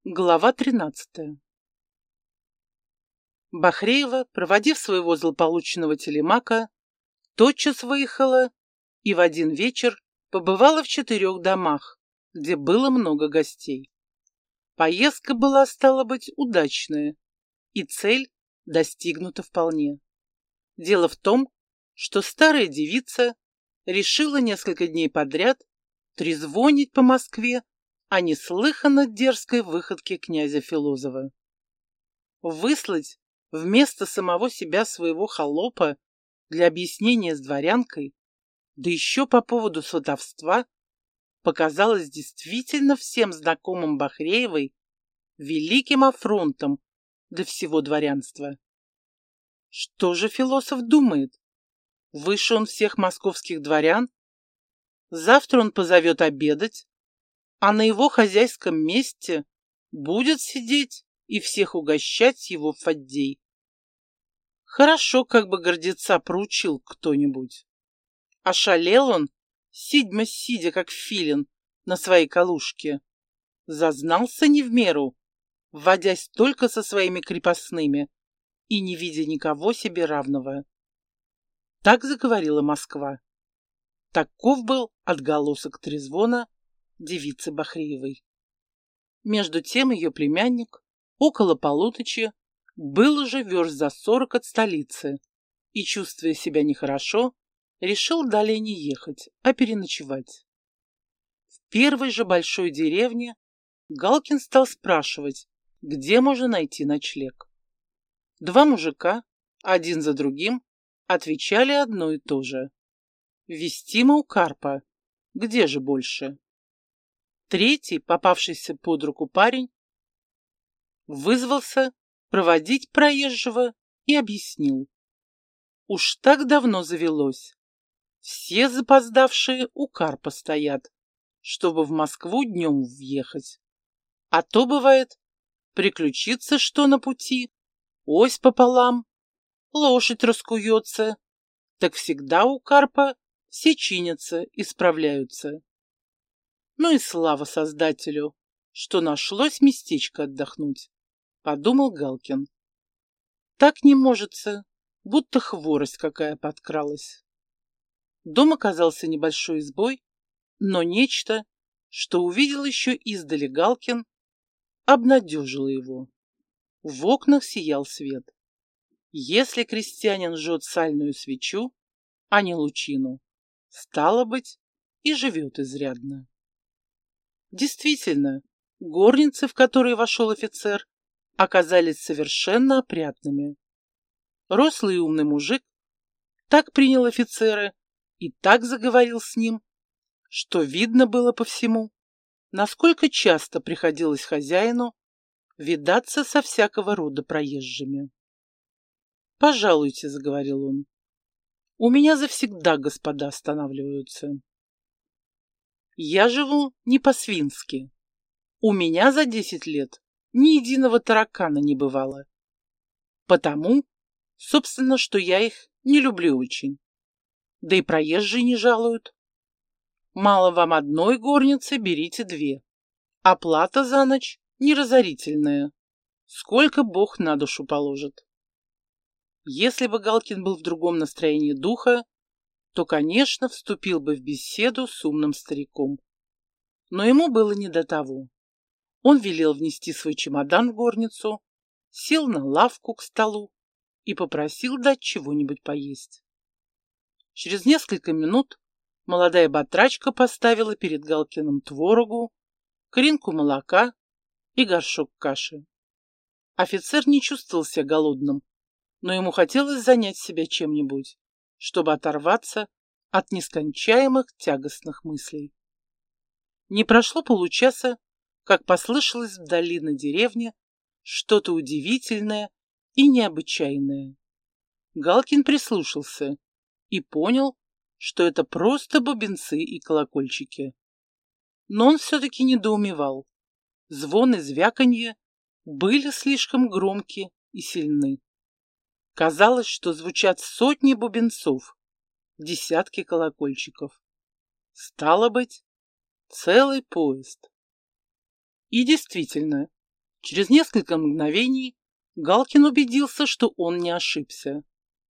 Глава 13. Бахреева, проводив своего злополучного телемака, тотчас выехала и в один вечер побывала в 4 домах, где было много гостей. Поездка была, стало быть, удачная, и цель достигнута вполне. Дело в том, что старая девица решила несколько дней подряд трезвонить по Москве о неслыханно дерзкой выходке князя Филозова. Выслать вместо самого себя своего холопа для объяснения с дворянкой, да еще по поводу сватовства, показалось действительно всем знакомым Бахреевой великим афронтом для всего дворянства. Что же философ думает? Выше он всех московских дворян? Завтра он позовет обедать, а на его хозяйском месте будет сидеть и всех угощать его Фаддей. Хорошо, как бы гордеца проучил кто-нибудь. Ошалел он, сидя как филин на своей калушке. Зазнался не в меру, вводясь только со своими крепостными и не видя никого себе равного. Так заговорила Москва. Таков был отголосок трезвона девицы Бахреевой. Между тем ее племянник около полуночи был уже верст за 40 от столицы и, чувствуя себя нехорошо, решил далее не ехать, а переночевать. В первой же большой деревне Галкин стал спрашивать, где можно найти ночлег. 2 мужика, один за другим, отвечали одно и то же. Вестимо у Карпа. Где же больше? Третий, попавшийся под руку парень, вызвался проводить проезжего и объяснил. Уж так давно завелось. Все запоздавшие у Карпа стоят, чтобы в Москву днем въехать. А то, бывает, приключится что на пути, ось пополам, лошадь раскуется, так всегда у Карпа все чинятся и справляются. Ну и слава Создателю, что нашлось местечко отдохнуть, подумал Галкин. Так не можется, будто хворость какая подкралась. Дом оказался небольшой избой, но нечто, что увидел еще издали Галкин, обнадежило его. В окнах сиял свет. Если крестьянин жжет сальную свечу, а не лучину, стало быть, и живет изрядно. Действительно, горницы, в которые вошел офицер, оказались совершенно опрятными. Рослый и умный мужик так принял офицера и так заговорил с ним, что видно было по всему, насколько часто приходилось хозяину видаться со всякого рода проезжими. «Пожалуйте», — заговорил он, — «у меня завсегда господа останавливаются. Я живу не по-свински. У меня за 10 лет ни единого таракана не бывало. Потому, собственно, что я их не люблю очень. Да и проезжие не жалуют. Мало вам одной горницы, берите 2. Оплата за ночь неразорительная. Сколько Бог на душу положит». Если бы Галкин был в другом настроении духа, то, конечно, вступил бы в беседу с умным стариком. Но ему было не до того. Он велел внести свой чемодан в горницу, сел на лавку к столу и попросил дать чего-нибудь поесть. Через несколько минут молодая батрачка поставила перед Галкиным творогу, кринку молока и горшок каши. Офицер не чувствовал себя голодным, но ему хотелось занять себя чем-нибудь, чтобы оторваться от нескончаемых тягостных мыслей. Не прошло получаса, как послышалось вдали на деревне что-то удивительное и необычайное. Галкин прислушался и понял, что это просто бубенцы и колокольчики. Но он все-таки недоумевал. Звон и звяканье были слишком громкие и сильны. Казалось, что звучат сотни бубенцов, десятки колокольчиков. Стало быть, целый поезд. И действительно, Через несколько мгновений Галкин убедился, что он не ошибся.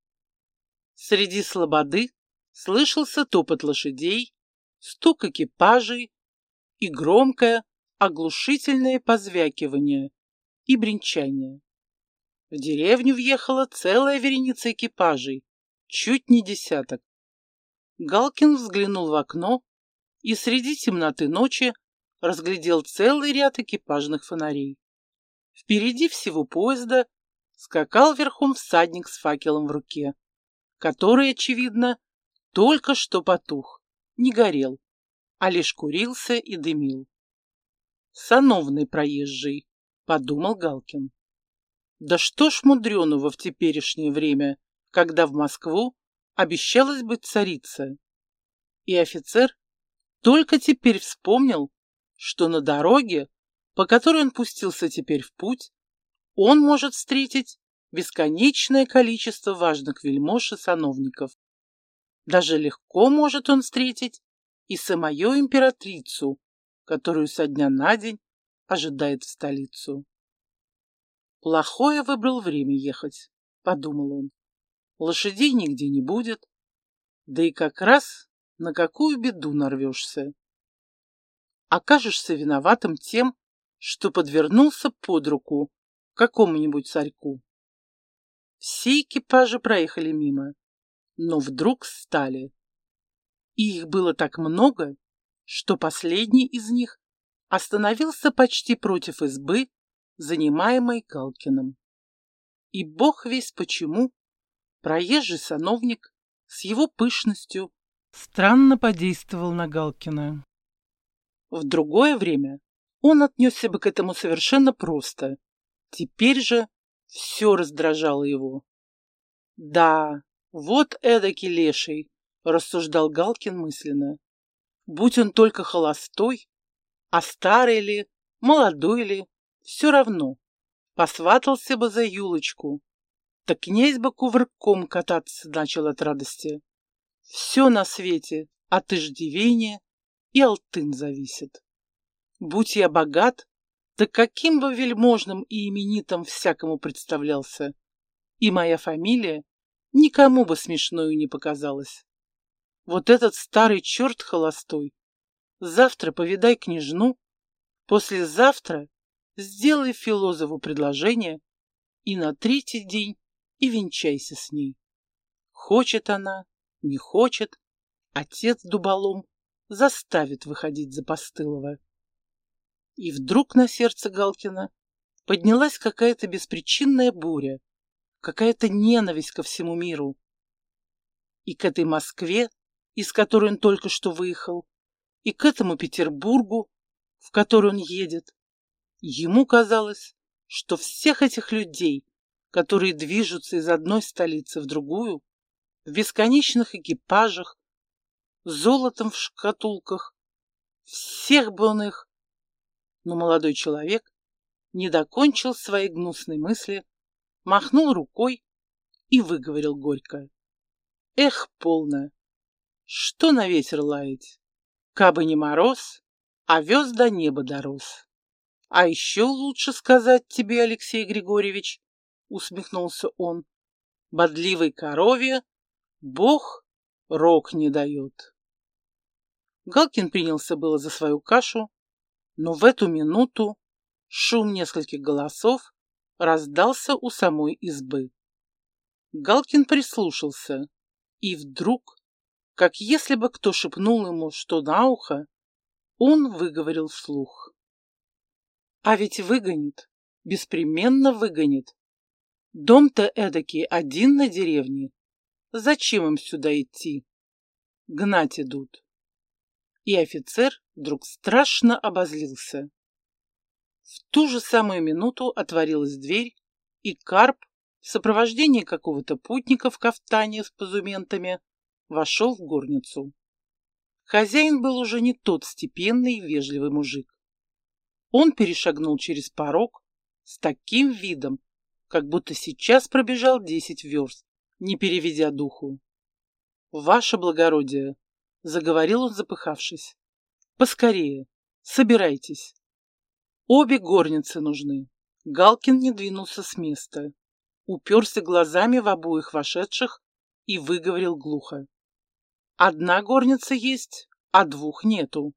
Среди слободы слышался топот лошадей, стук экипажей и громкое, оглушительное позвякивание и бренчание. В деревню въехала целая вереница экипажей, чуть не десяток. Галкин взглянул в окно и среди темноты ночи разглядел целый ряд экипажных фонарей. Впереди всего поезда скакал верхом всадник с факелом в руке, который, очевидно, только что потух, не горел, а лишь курился и дымил. «Сановный проезжий», — подумал Галкин. Да что ж мудреного в теперешнее время, когда в Москву обещалась быть царица. И офицер только теперь вспомнил, что на дороге, по которой он пустился теперь в путь, он может встретить бесконечное количество важных вельмож и сановников. Даже легко может он встретить и самую императрицу, которую со дня на день ожидает в столицу. «Плохое выбрал время ехать», — подумал он. «Лошадей нигде не будет, да и как раз на какую беду нарвешься. Окажешься виноватым тем, что подвернулся под руку какому-нибудь царьку». Все экипажи проехали мимо, но вдруг стали. И их было так много, что последний из них остановился почти против избы, занимаемой Галкиным. И бог весть почему проезжий сановник с его пышностью странно подействовал на Галкина. В другое время он отнесся бы к этому совершенно просто. Теперь же все раздражало его. «Да, вот эдакий леший», — рассуждал Галкин мысленно. «Будь он только холостой, а старый ли, молодой ли, все равно, посватался бы за Юлочку, так князь бы кувырком кататься начал от радости. Все на свете от иждивения и алтын зависит. Будь я богат, так каким бы вельможным и именитым всякому представлялся, и моя фамилия никому бы смешною не показалась. Вот этот старый черт холостой, завтра повидай княжну, послезавтра сделай философу предложение и на третий день и венчайся с ней. Хочет она, не хочет, отец дуболом заставит выходить за постылого». И вдруг на сердце Галкина поднялась какая-то беспричинная буря, какая-то ненависть ко всему миру. И к этой Москве, из которой он только что выехал, и к этому Петербургу, в который он едет. Ему казалось, что всех этих людей, которые движутся из одной столицы в другую, в бесконечных экипажах, золотом в шкатулках, всех бы он их... Но молодой человек не докончил своей гнусной мысли, махнул рукой и выговорил горько: «Эх, полно! Что на ветер лаять? Кабы не мороз, овес до неба дорос». «А еще лучше сказать тебе, Алексей Григорьевич, — усмехнулся он, — бодливой корове Бог рог не дает». Галкин принялся было за свою кашу, но в эту минуту шум нескольких голосов раздался у самой избы. Галкин прислушался, и вдруг, как если бы кто шепнул ему что на ухо, он выговорил вслух: «А ведь выгонит, беспременно выгонит. Дом-то эдакий один на деревне. Зачем им сюда идти? Гнать идут». И офицер вдруг страшно обозлился. В ту же самую минуту отворилась дверь, и Карп в сопровождении какого-то путника в кафтане с позументами вошел в горницу. Хозяин был уже не тот степенный и вежливый мужик. Он перешагнул через порог с таким видом, как будто сейчас пробежал 10 верст, не переведя духу. «Ваше благородие», — заговорил он, запыхавшись, — «поскорее, собирайтесь. Обе горницы нужны. Галкин не двинулся с места, уперся глазами в обоих вошедших и выговорил глухо: «Одна горница есть, а двух нету».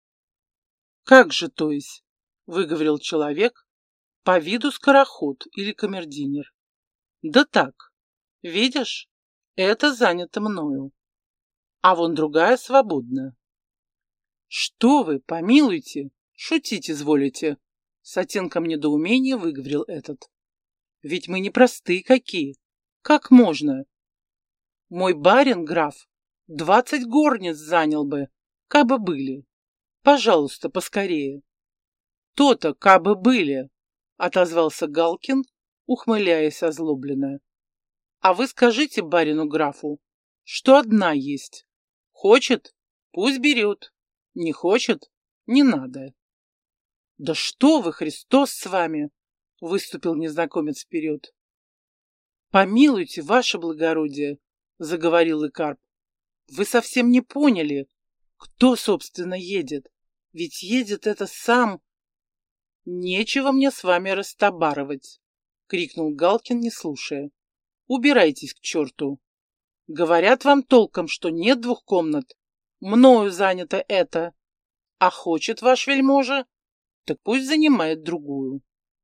«Как же, то есть?» — выговорил человек, по виду скороход или камердинер. «Да так, видишь, это занято мною, а вон другая свободна». «Что вы, помилуйте, шутить изволите?» — с оттенком недоумения выговорил этот. «Ведь мы не простые какие. Как можно? Мой барин, граф, 20 горниц занял бы, кабы были. Пожалуйста, поскорее». «То-то, кабы были», — отозвался Галкин, ухмыляясь озлобленно. «А вы скажите барину графу, что одна есть. Хочет — пусть берет, не хочет — не надо». «Да что вы, Христос с вами!» — выступил незнакомец вперед. «Помилуйте, ваше благородие», — заговорил Икарп. «Вы совсем не поняли, кто, собственно, едет. Ведь едет это сам...» «Нечего мне с вами растобарывать», — крикнул Галкин, не слушая. «Убирайтесь к черту. Говорят вам толком, что нет двух комнат. Мною занято это. А хочет ваш вельможа, так пусть занимает другую».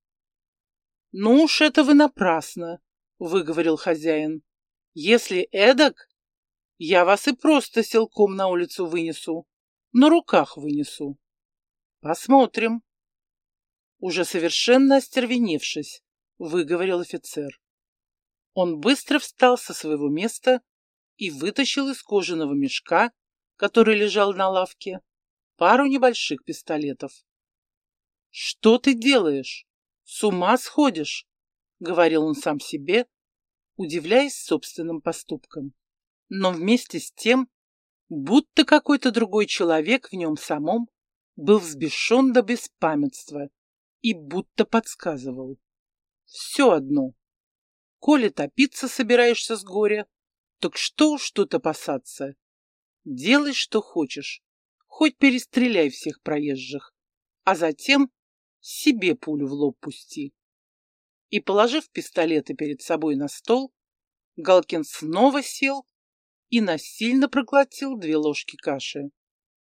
«Ну уж это вы напрасно», — выговорил хозяин. «Если эдак, я вас и просто силком на улицу вынесу, на руках вынесу. Посмотрим». Уже совершенно остервеневшись, выговорил офицер. Он быстро встал со своего места и вытащил из кожаного мешка, который лежал на лавке, пару небольших пистолетов. «Что ты делаешь? С ума сходишь?» — говорил он сам себе, удивляясь собственным поступкам. Но вместе с тем, будто какой-то другой человек в нем самом был взбешен до беспамятства и будто подсказывал: «Все одно. Коли топиться собираешься с горя, так что уж тут опасаться? Делай, что хочешь, хоть перестреляй всех проезжих, а затем себе пулю в лоб пусти». И, положив пистолеты перед собой на стол, Галкин снова сел и насильно проглотил 2 ложки каши.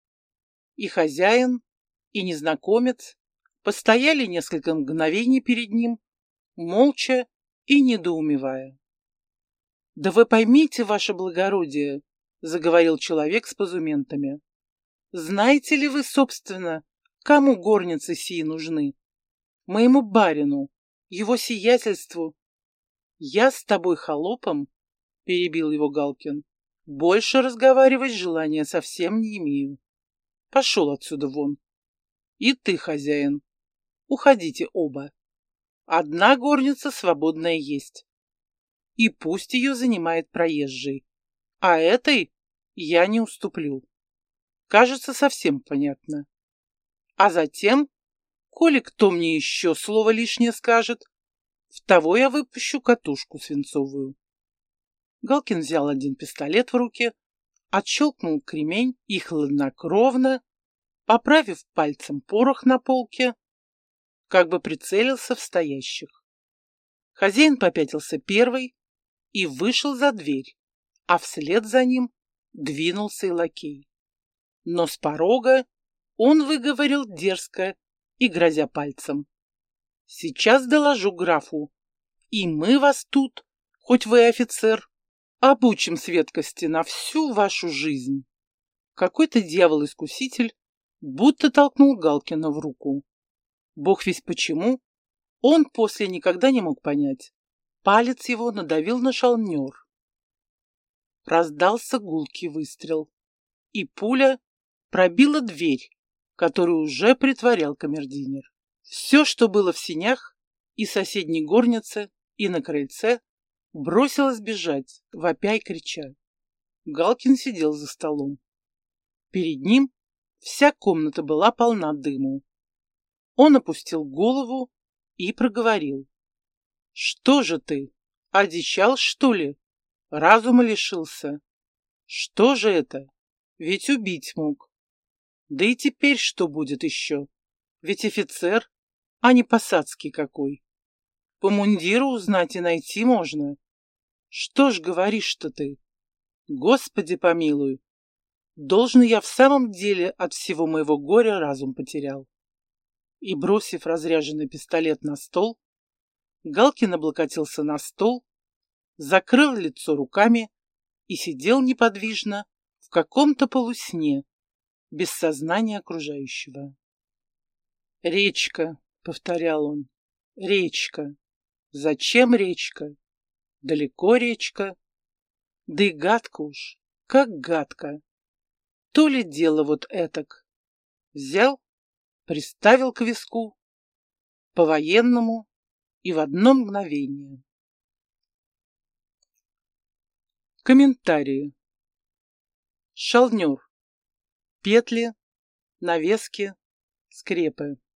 И хозяин, и незнакомец постояли несколько мгновений перед ним, молча и недоумевая. «Да вы поймите, ваше благородие», — заговорил человек с позументами, «знаете ли вы, собственно, кому горницы сии нужны? Моему барину, его сиятельству». «Я с тобой, холопом», — перебил его Галкин, «больше разговаривать желания совсем не имею. Пошел отсюда вон. И ты, хозяин, уходите оба. Одна горница свободная есть. И пусть ее занимает проезжий. А этой я не уступлю. Кажется, совсем понятно. А затем, коли кто мне еще слово лишнее скажет, в того я выпущу катушку свинцовую». Галкин взял один пистолет в руки, отщелкнул кремень и хладнокровно, поправив пальцем порох на полке, как бы прицелился в стоящих. Хозяин попятился первый и вышел за дверь, а вслед за ним двинулся и лакей. Но с порога он выговорил дерзко и грозя пальцем: «Сейчас доложу графу, и мы вас тут, хоть вы и офицер, обучим светкости на всю вашу жизнь». Какой-то дьявол-искуситель будто толкнул Галкина в руку. Бог весть почему, он после никогда не мог понять. Палец его надавил на шалнер. Раздался гулкий выстрел, и пуля пробила дверь, которую уже притворял камердинер. Все, что было в сенях и соседней горнице, и на крыльце, бросилось бежать, вопя и крича. Галкин сидел за столом. Перед ним вся комната была полна дыму. Он опустил голову и проговорил: «Что же ты, одичал, что ли? Разума лишился? Что же это? Ведь убить мог. Да и теперь что будет еще? Ведь офицер, а не посадский какой. По мундиру узнать и найти можно. Что ж говоришь-то ты? Господи помилуй. Должен я в самом деле от всего моего горя разум потерял. И, бросив разряженный пистолет на стол, Галкин облокотился на стол, закрыл лицо руками и сидел неподвижно в каком-то полусне, без сознания окружающего. «Речка», — повторял он, — «речка. Зачем речка? Далеко речка. Да и гадко уж, как гадко. То ли дело вот этак. Взял, приставил к виску, по-военному и в одно мгновение». Комментарии. Шалнер. Петли, навески, скрепы.